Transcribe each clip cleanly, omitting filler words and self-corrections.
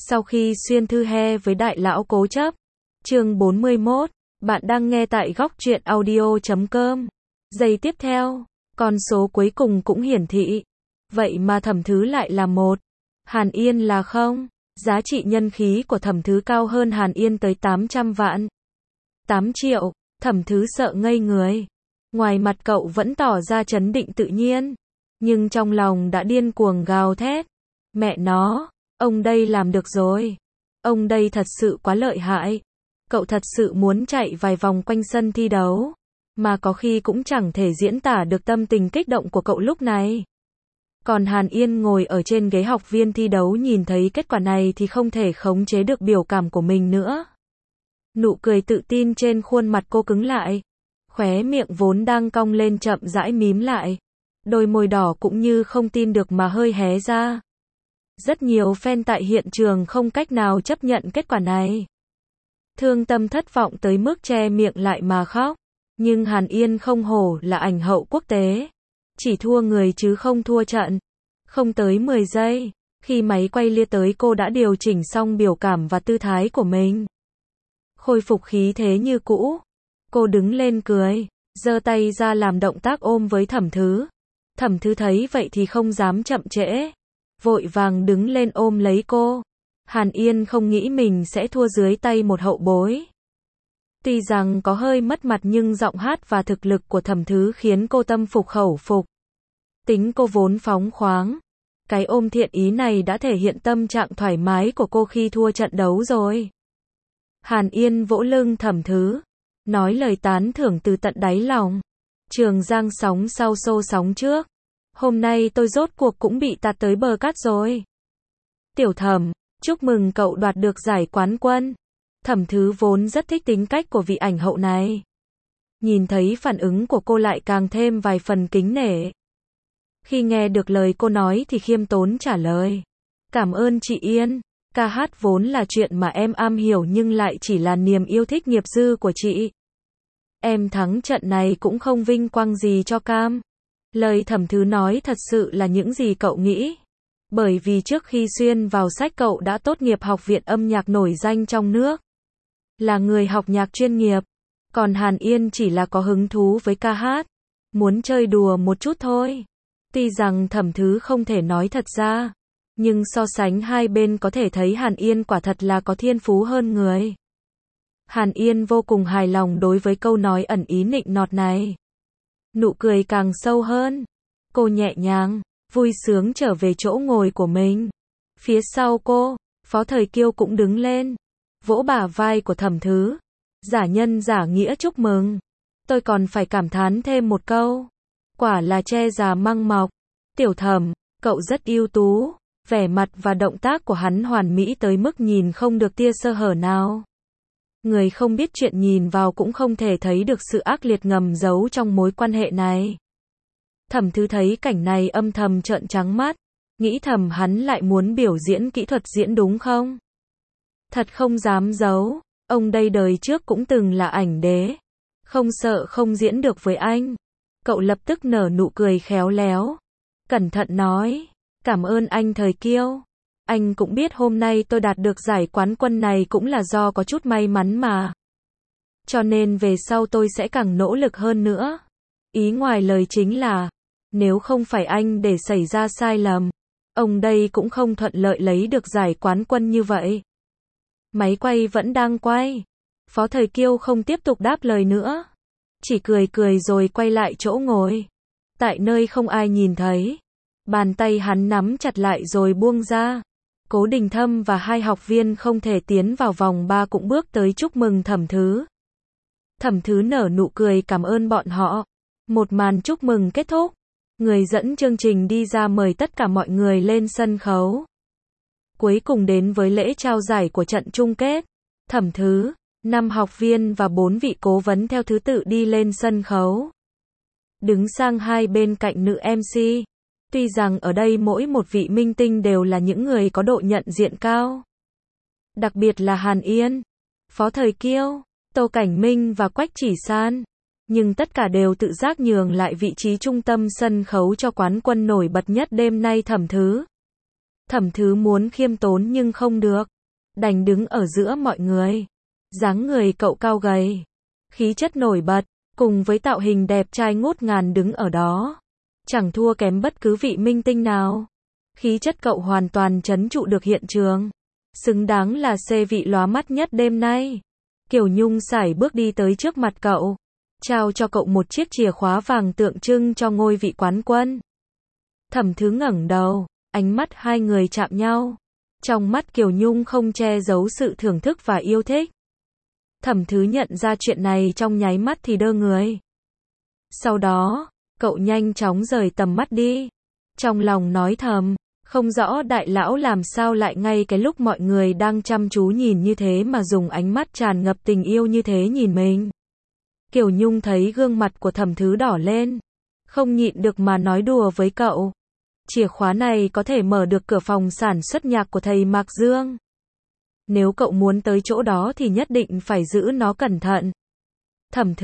Sau khi xuyên thư he với đại lão cố chấp. Chương 41. Bạn đang nghe tại góc truyện audio.com. Giây tiếp theo, con số cuối cùng cũng hiển thị. Vậy mà Thẩm Thứ lại là 1. Hàn Yên là 0. Giá trị nhân khí của Thẩm Thứ cao hơn Hàn Yên tới 800 vạn. 8 triệu. Thẩm Thứ sợ ngây người. Ngoài mặt cậu vẫn tỏ ra trấn định tự nhiên, nhưng trong lòng đã điên cuồng gào thét. Mẹ nó, ông đây làm được rồi. Ông đây thật sự quá lợi hại. Cậu thật sự muốn chạy vài vòng quanh sân thi đấu, mà có khi cũng chẳng thể diễn tả được tâm tình kích động của cậu lúc này. Còn Hàn Yên ngồi ở trên ghế học viên thi đấu nhìn thấy kết quả này thì không thể khống chế được biểu cảm của mình nữa. Nụ cười tự tin trên khuôn mặt cô cứng lại. Khóe miệng vốn đang cong lên chậm rãi mím lại. Đôi môi đỏ cũng như không tin được mà hơi hé ra. Rất nhiều fan tại hiện trường không cách nào chấp nhận kết quả này. Thương tâm thất vọng tới mức che miệng lại mà khóc. Nhưng Hàn Yên không hổ là ảnh hậu quốc tế. Chỉ thua người chứ không thua trận. Không tới 10 giây, khi máy quay lia tới cô đã điều chỉnh xong biểu cảm và tư thái của mình. Khôi phục khí thế như cũ. Cô đứng lên cười, giơ tay ra làm động tác ôm với Thẩm Thứ. Thẩm Thứ thấy vậy thì không dám chậm trễ. Vội vàng đứng lên ôm lấy cô. Hàn Yên không nghĩ mình sẽ thua dưới tay một hậu bối. Tuy rằng có hơi mất mặt nhưng giọng hát và thực lực của Thẩm Thứ khiến cô tâm phục khẩu phục. Tính cô vốn phóng khoáng. Cái ôm thiện ý này đã thể hiện tâm trạng thoải mái của cô khi thua trận đấu rồi. Hàn Yên vỗ lưng Thẩm Thứ, nói lời tán thưởng từ tận đáy lòng. Trường Giang sóng sau xô sóng trước. Hôm nay tôi rốt cuộc cũng bị tạt tới bờ cát rồi. Tiểu Thẩm, chúc mừng cậu đoạt được giải quán quân. Thẩm Thứ vốn rất thích tính cách của vị ảnh hậu này. Nhìn thấy phản ứng của cô lại càng thêm vài phần kính nể. Khi nghe được lời cô nói thì khiêm tốn trả lời. Cảm ơn chị Yên. Ca hát vốn là chuyện mà em am hiểu nhưng lại chỉ là niềm yêu thích nghiệp dư của chị. Em thắng trận này cũng không vinh quang gì cho cam. Lời Thẩm Thứ nói thật sự là những gì cậu nghĩ. Bởi vì trước khi xuyên vào sách cậu đã tốt nghiệp học viện âm nhạc nổi danh trong nước. Là người học nhạc chuyên nghiệp. Còn Hàn Yên chỉ là có hứng thú với ca hát. Muốn chơi đùa một chút thôi. Tuy rằng Thẩm Thứ không thể nói thật ra. Nhưng so sánh hai bên có thể thấy Hàn Yên quả thật là có thiên phú hơn người. Hàn Yên vô cùng hài lòng đối với câu nói ẩn ý nịnh nọt này. Nụ cười càng sâu hơn. Cô nhẹ nhàng, vui sướng trở về chỗ ngồi của mình. Phía sau cô, Phó Thời Kiêu cũng đứng lên, vỗ bả vai của Thẩm Thứ. Giả nhân giả nghĩa chúc mừng. Tôi còn phải cảm thán thêm một câu. Quả là tre già măng mọc. Tiểu Thẩm, cậu rất ưu tú. Vẻ mặt và động tác của hắn hoàn mỹ tới mức nhìn không được tia sơ hở nào. Người không biết chuyện nhìn vào cũng không thể thấy được sự ác liệt ngầm giấu trong mối quan hệ này. Thẩm Thứ thấy cảnh này âm thầm trợn trắng mắt. Nghĩ thầm hắn lại muốn biểu diễn kỹ thuật diễn đúng không? Thật không dám giấu. Ông đây đời trước cũng từng là ảnh đế. Không sợ không diễn được với anh. Cậu lập tức nở nụ cười khéo léo. Cẩn thận nói. Cảm ơn anh Thời Kiêu. Anh cũng biết hôm nay tôi đạt được giải quán quân này cũng là do có chút may mắn mà. Cho nên về sau tôi sẽ càng nỗ lực hơn nữa. Ý ngoài lời chính là, nếu không phải anh để xảy ra sai lầm, ông đây cũng không thuận lợi lấy được giải quán quân như vậy. Máy quay vẫn đang quay. Phó Thời Kiêu không tiếp tục đáp lời nữa. Chỉ cười cười rồi quay lại chỗ ngồi. Tại nơi không ai nhìn thấy. Bàn tay hắn nắm chặt lại rồi buông ra. Cố Đình Thâm và hai học viên không thể tiến vào vòng 3 cũng bước tới chúc mừng Thẩm Thứ. Thẩm Thứ nở nụ cười cảm ơn bọn họ. Một màn chúc mừng kết thúc. Người dẫn chương trình đi ra mời tất cả mọi người lên sân khấu. Cuối cùng đến với lễ trao giải của trận chung kết. Thẩm Thứ, 5 học viên và 4 vị cố vấn theo thứ tự đi lên sân khấu. Đứng sang hai bên cạnh nữ MC. Tuy rằng ở đây mỗi một vị minh tinh đều là những người có độ nhận diện cao. Đặc biệt là Hàn Yên, Phó Thời Kiêu, Tô Cảnh Minh và Quách Chỉ San. Nhưng tất cả đều tự giác nhường lại vị trí trung tâm sân khấu cho quán quân nổi bật nhất đêm nay Thẩm Thứ. Thẩm Thứ muốn khiêm tốn nhưng không được. Đành đứng ở giữa mọi người. Dáng người cậu cao gầy. Khí chất nổi bật. Cùng với tạo hình đẹp trai ngút ngàn đứng ở đó. Chẳng thua kém bất cứ vị minh tinh nào. Khí chất cậu hoàn toàn trấn trụ được hiện trường. Xứng đáng là xê vị lóa mắt nhất đêm nay. Kiều Nhung sải bước đi tới trước mặt cậu. Trao cho cậu một chiếc chìa khóa vàng tượng trưng cho ngôi vị quán quân. Thẩm Thứ ngẩng đầu, ánh mắt hai người chạm nhau. Trong mắt Kiều Nhung không che giấu sự thưởng thức và yêu thích. Thẩm Thứ nhận ra chuyện này trong nháy mắt thì đơ người. Sau đó, cậu nhanh chóng rời tầm mắt đi. Trong lòng nói thầm, không rõ đại lão làm sao lại ngay cái lúc mọi người đang chăm chú nhìn như thế mà dùng ánh mắt tràn ngập tình yêu như thế nhìn mình. Kiều Nhung thấy gương mặt của Thẩm Thứ đỏ lên. Không nhịn được mà nói đùa với cậu. Chìa khóa này có thể mở được cửa phòng sản xuất nhạc của thầy Mạc Dương. Nếu cậu muốn tới chỗ đó thì nhất định phải giữ nó cẩn thận. Thẩm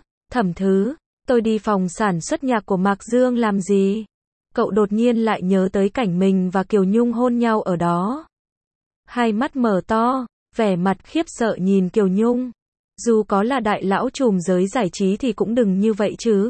Thứ, tôi đi phòng sản xuất nhạc của Mạc Dương làm gì? Cậu đột nhiên lại nhớ tới cảnh mình và Kiều Nhung hôn nhau ở đó. Hai mắt mở to, vẻ mặt khiếp sợ nhìn Kiều Nhung. Dù có là đại lão trùm giới giải trí thì cũng đừng như vậy chứ.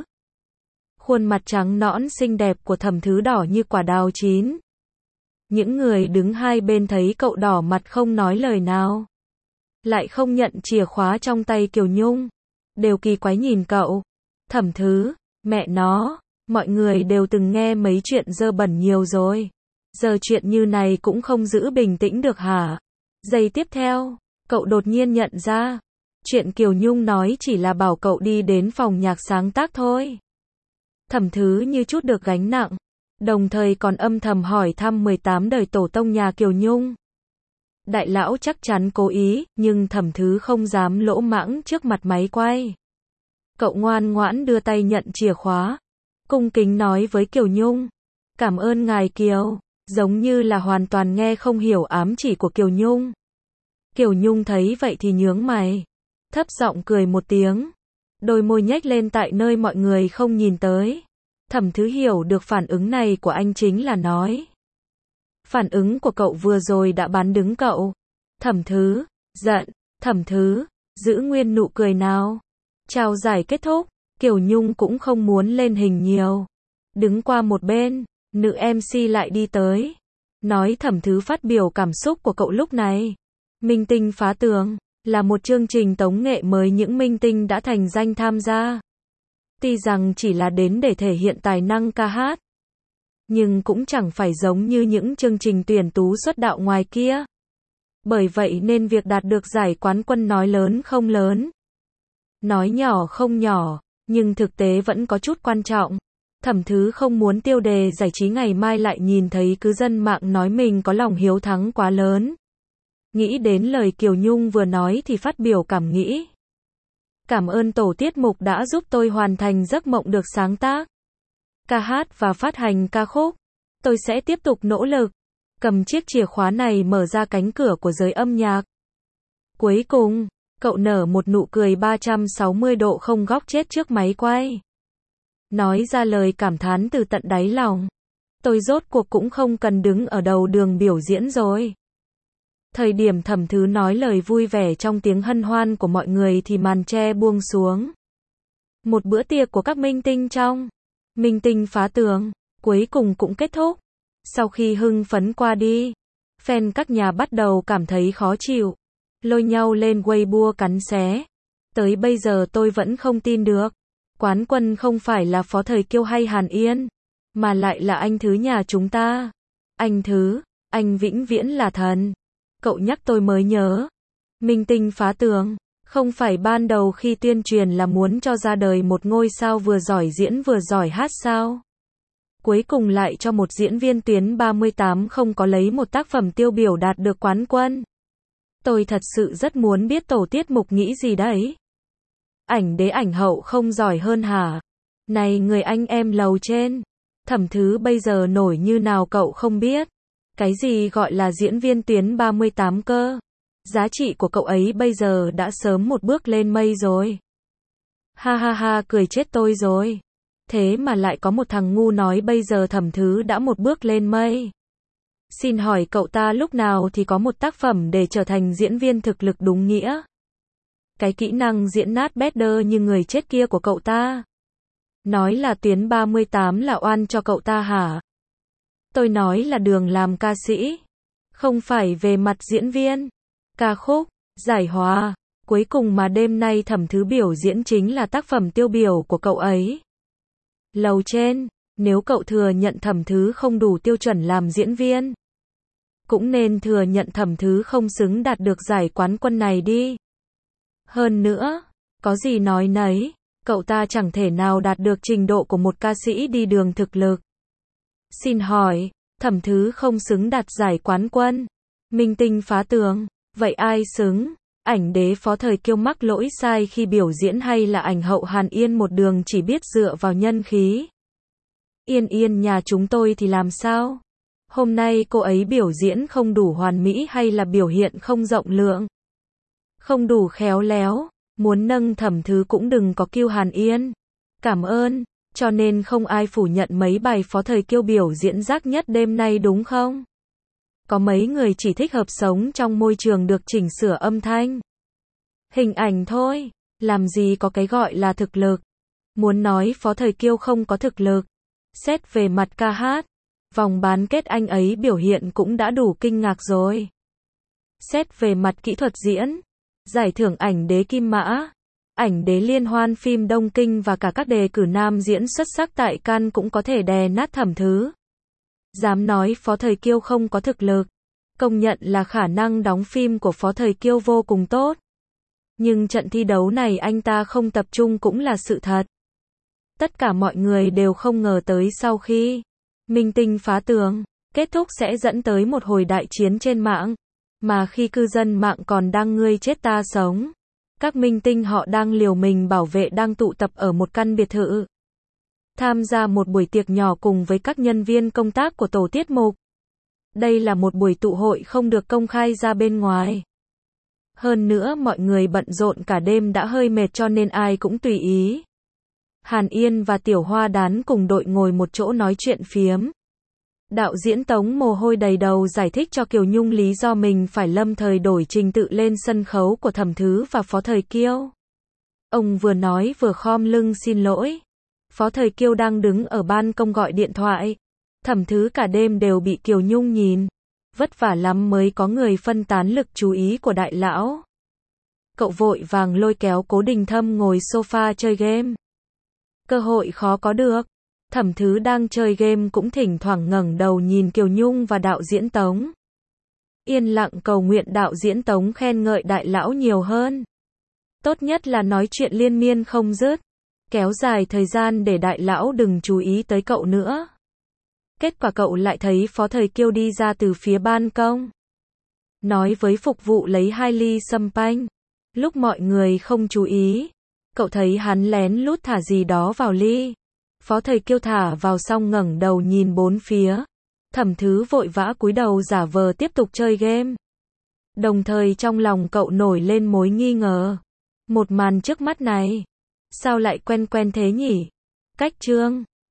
Khuôn mặt trắng nõn xinh đẹp của Thẩm Thứ đỏ như quả đào chín. Những người đứng hai bên thấy cậu đỏ mặt không nói lời nào. Lại không nhận chìa khóa trong tay Kiều Nhung. Đều kỳ quái nhìn cậu. Thẩm Thứ, mẹ nó, mọi người đều từng nghe mấy chuyện dơ bẩn nhiều rồi. Giờ chuyện như này cũng không giữ bình tĩnh được hả? Giây tiếp theo, cậu đột nhiên nhận ra. Chuyện Kiều Nhung nói chỉ là bảo cậu đi đến phòng nhạc sáng tác thôi. Thẩm Thứ như chút được gánh nặng. Đồng thời còn âm thầm hỏi thăm 18 đời tổ tông nhà Kiều Nhung. Đại lão chắc chắn cố ý, nhưng Thẩm Thứ không dám lỗ mãng trước mặt máy quay. Cậu ngoan ngoãn đưa tay nhận chìa khóa. Cung kính nói với Kiều Nhung. Cảm ơn ngài Kiều. Giống như là hoàn toàn nghe không hiểu ám chỉ của Kiều Nhung. Kiều Nhung thấy vậy thì nhướng mày. Thấp giọng cười một tiếng. Đôi môi nhếch lên tại nơi mọi người không nhìn tới. Thẩm Thứ hiểu được phản ứng này của anh chính là nói. Phản ứng của cậu vừa rồi đã bán đứng cậu. Thẩm Thứ, giận. Thẩm Thứ, giữ nguyên nụ cười nào. Trao giải kết thúc, Kiều Nhung cũng không muốn lên hình nhiều. Đứng qua một bên, nữ MC lại đi tới. Nói Thẩm Thứ phát biểu cảm xúc của cậu lúc này. Minh tinh phá tường là một chương trình tống nghệ mới những minh tinh đã thành danh tham gia. Tuy rằng chỉ là đến để thể hiện tài năng ca hát, nhưng cũng chẳng phải giống như những chương trình tuyển tú xuất đạo ngoài kia. Bởi vậy nên việc đạt được giải quán quân nói lớn không lớn, nói nhỏ không nhỏ, nhưng thực tế vẫn có chút quan trọng. Thẩm Thứ không muốn tiêu đề giải trí ngày mai lại nhìn thấy cư dân mạng nói mình có lòng hiếu thắng quá lớn. Nghĩ đến lời Kiều Nhung vừa nói thì phát biểu cảm nghĩ. Cảm ơn tổ tiết mục đã giúp tôi hoàn thành giấc mộng được sáng tác, ca hát và phát hành ca khúc. Tôi sẽ tiếp tục nỗ lực. Cầm chiếc chìa khóa này mở ra cánh cửa của giới âm nhạc. Cuối cùng, cậu nở một nụ cười 360 độ không góc chết trước máy quay. Nói ra lời cảm thán từ tận đáy lòng. Tôi rốt cuộc cũng không cần đứng ở đầu đường biểu diễn rồi. Thời điểm Thẩm Thứ nói lời vui vẻ trong tiếng hân hoan của mọi người thì màn che buông xuống. Một bữa tiệc của các minh tinh trong Minh tinh phá tường cuối cùng cũng kết thúc. Sau khi hưng phấn qua đi, fan các nhà bắt đầu cảm thấy khó chịu, lôi nhau lên Weibo cắn xé. Tới bây giờ tôi vẫn không tin được. Quán quân không phải là Phó Thời Kiêu hay Hàn Yên, mà lại là anh Thứ nhà chúng ta. Anh Thứ, anh vĩnh viễn là thần. Cậu nhắc tôi mới nhớ. Minh tinh phá tường, không phải ban đầu khi tuyên truyền là muốn cho ra đời một ngôi sao vừa giỏi diễn vừa giỏi hát sao? Cuối cùng lại cho một diễn viên tuyến 38 không có lấy một tác phẩm tiêu biểu đạt được quán quân. Tôi thật sự rất muốn biết tổ tiết mục nghĩ gì đấy. Ảnh đế ảnh hậu không giỏi hơn hả? Này người anh em lầu trên, Thẩm Thứ bây giờ nổi như nào cậu không biết. Cái gì gọi là diễn viên tuyến 38 cơ? Giá trị của cậu ấy bây giờ đã sớm một bước lên mây rồi. Ha ha ha, cười chết tôi rồi. Thế mà lại có một thằng ngu nói bây giờ Thẩm Thứ đã một bước lên mây. Xin hỏi cậu ta lúc nào thì có một tác phẩm để trở thành diễn viên thực lực đúng nghĩa? Cái kỹ năng diễn nát bét đơ như người chết kia của cậu ta. Nói là tuyến 38 là oan cho cậu ta hả? Tôi nói là đường làm ca sĩ. Không phải về mặt diễn viên, ca khúc, giải hòa. Cuối cùng mà đêm nay Thẩm Thứ biểu diễn chính là tác phẩm tiêu biểu của cậu ấy. Lầu trên, nếu cậu thừa nhận Thẩm Thứ không đủ tiêu chuẩn làm diễn viên, cũng nên thừa nhận Thẩm Thứ không xứng đạt được giải quán quân này đi. Hơn nữa, có gì nói nấy, cậu ta chẳng thể nào đạt được trình độ của một ca sĩ đi đường thực lực. Xin hỏi, Thẩm Thứ không xứng đạt giải quán quân. Minh tinh phá tường, vậy ai xứng? Ảnh đế Phó Thời Kiêu mắc lỗi sai khi biểu diễn hay là ảnh hậu Hàn Yên một đường chỉ biết dựa vào nhân khí? Yên Yên nhà chúng tôi thì làm sao? Hôm nay cô ấy biểu diễn không đủ hoàn mỹ hay là biểu hiện không rộng lượng? Không đủ khéo léo, muốn nâng Thẩm Thứ cũng đừng có kêu Hàn Yên. Cảm ơn, cho nên không ai phủ nhận mấy bài Phó Thời Kiêu biểu diễn rác nhất đêm nay đúng không? Có mấy người chỉ thích hợp sống trong môi trường được chỉnh sửa âm thanh, hình ảnh thôi, làm gì có cái gọi là thực lực. Muốn nói Phó Thời Kiêu không có thực lực, xét về mặt ca hát, vòng bán kết anh ấy biểu hiện cũng đã đủ kinh ngạc rồi. Xét về mặt kỹ thuật diễn, giải thưởng ảnh đế Kim Mã, ảnh đế liên hoan phim Đông Kinh và cả các đề cử nam diễn xuất sắc tại Cannes cũng có thể đè nát Thẩm Thứ. Dám nói Phó Thời Kiêu không có thực lực, công nhận là khả năng đóng phim của Phó Thời Kiêu vô cùng tốt. Nhưng trận thi đấu này anh ta không tập trung cũng là sự thật. Tất cả mọi người đều không ngờ tới sau khi minh tinh phá tường kết thúc sẽ dẫn tới một hồi đại chiến trên mạng. Mà khi cư dân mạng còn đang ngươi chết ta sống, các minh tinh họ đang liều mình bảo vệ đang tụ tập ở một căn biệt thự, tham gia một buổi tiệc nhỏ cùng với các nhân viên công tác của tổ tiết mục. Đây là một buổi tụ hội không được công khai ra bên ngoài. Hơn nữa mọi người bận rộn cả đêm đã hơi mệt cho nên ai cũng tùy ý. Hàn Yên và Tiểu Hoa Đán cùng đội ngồi một chỗ nói chuyện phiếm. Đạo diễn Tống mồ hôi đầy đầu giải thích cho Kiều Nhung lý do mình phải lâm thời đổi trình tự lên sân khấu của Thẩm Thứ và Phó Thời Kiêu. Ông vừa nói vừa khom lưng xin lỗi. Phó Thời Kiêu đang đứng ở ban công gọi điện thoại. Thẩm Thứ cả đêm đều bị Kiều Nhung nhìn. Vất vả lắm mới có người phân tán lực chú ý của đại lão. Cậu vội vàng lôi kéo Cố Đình Thâm ngồi sofa chơi game. Cơ hội khó có được. Thẩm Thứ đang chơi game cũng thỉnh thoảng ngẩng đầu nhìn Kiều Nhung và đạo diễn Tống. Yên lặng cầu nguyện đạo diễn Tống khen ngợi đại lão nhiều hơn. Tốt nhất là nói chuyện liên miên không dứt. Kéo dài thời gian để đại lão đừng chú ý tới cậu nữa. Kết quả cậu lại thấy Phó Thời Kiêu đi ra từ phía ban công. Nói với phục vụ lấy 2 ly sâm panh. Lúc mọi người không chú ý, cậu thấy hắn lén lút thả gì đó vào ly. Phó Thời Kiêu thả vào xong ngẩng đầu nhìn bốn phía. Thẩm Thứ vội vã cúi đầu giả vờ tiếp tục chơi game. Đồng thời trong lòng cậu nổi lên mối nghi ngờ. Một màn trước mắt này, sao lại quen quen thế nhỉ? Cách chương